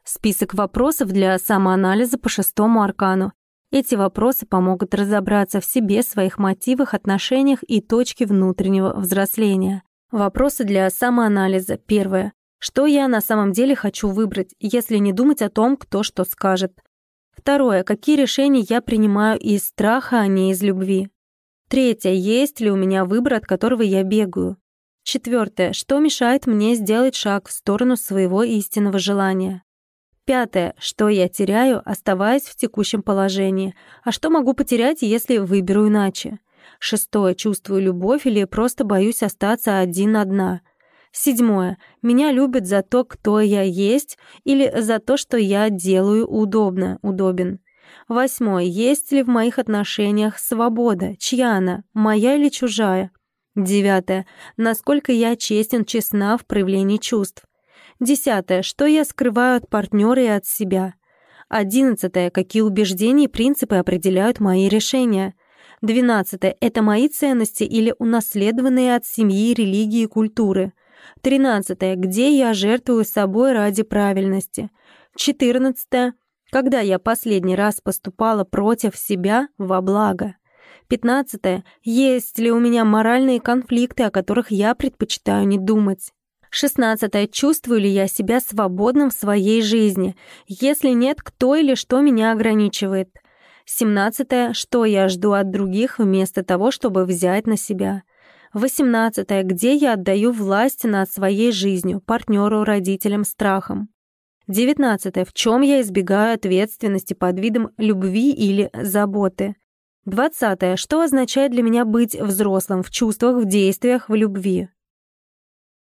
Список вопросов для самоанализа по 6-му аркану. Эти вопросы помогут разобраться в себе, своих мотивах, отношениях и точке внутреннего взросления. Вопросы для самоанализа. Первое. Что я на самом деле хочу выбрать, если не думать о том, кто что скажет? Второе. Какие решения я принимаю из страха, а не из любви? Третье. Есть ли у меня выбор, от которого я бегаю? Четвертое. Что мешает мне сделать шаг в сторону своего истинного желания? Пятое. Что я теряю, оставаясь в текущем положении? А что могу потерять, если выберу иначе? Шестое. Чувствую любовь или просто боюсь остаться один-одна? Седьмое. Меня любят за то, кто я есть, или за то, что я делаю удобен. Восьмое. Есть ли в моих отношениях свобода? Чья она? Моя или чужая? Девятое. Насколько я честна в проявлении чувств? Десятое. Что я скрываю от партнера и от себя? 11. Какие убеждения и принципы определяют мои решения? 12. Это мои ценности или унаследованные от семьи, религии и культуры? 13. Где я жертвую собой ради правильности? 14. Когда я последний раз поступала против себя во благо? 15. Есть ли у меня моральные конфликты, о которых я предпочитаю не думать? 16. Чувствую ли я себя свободным в своей жизни? Если нет, кто или что меня ограничивает? 17. Что я жду от других вместо того, чтобы взять на себя? 18. Где я отдаю власть над своей жизнью, партнеру, родителям, страхам? 19. В чем я избегаю ответственности под видом любви или заботы? 20. Что означает для меня быть взрослым в чувствах, в действиях, в любви?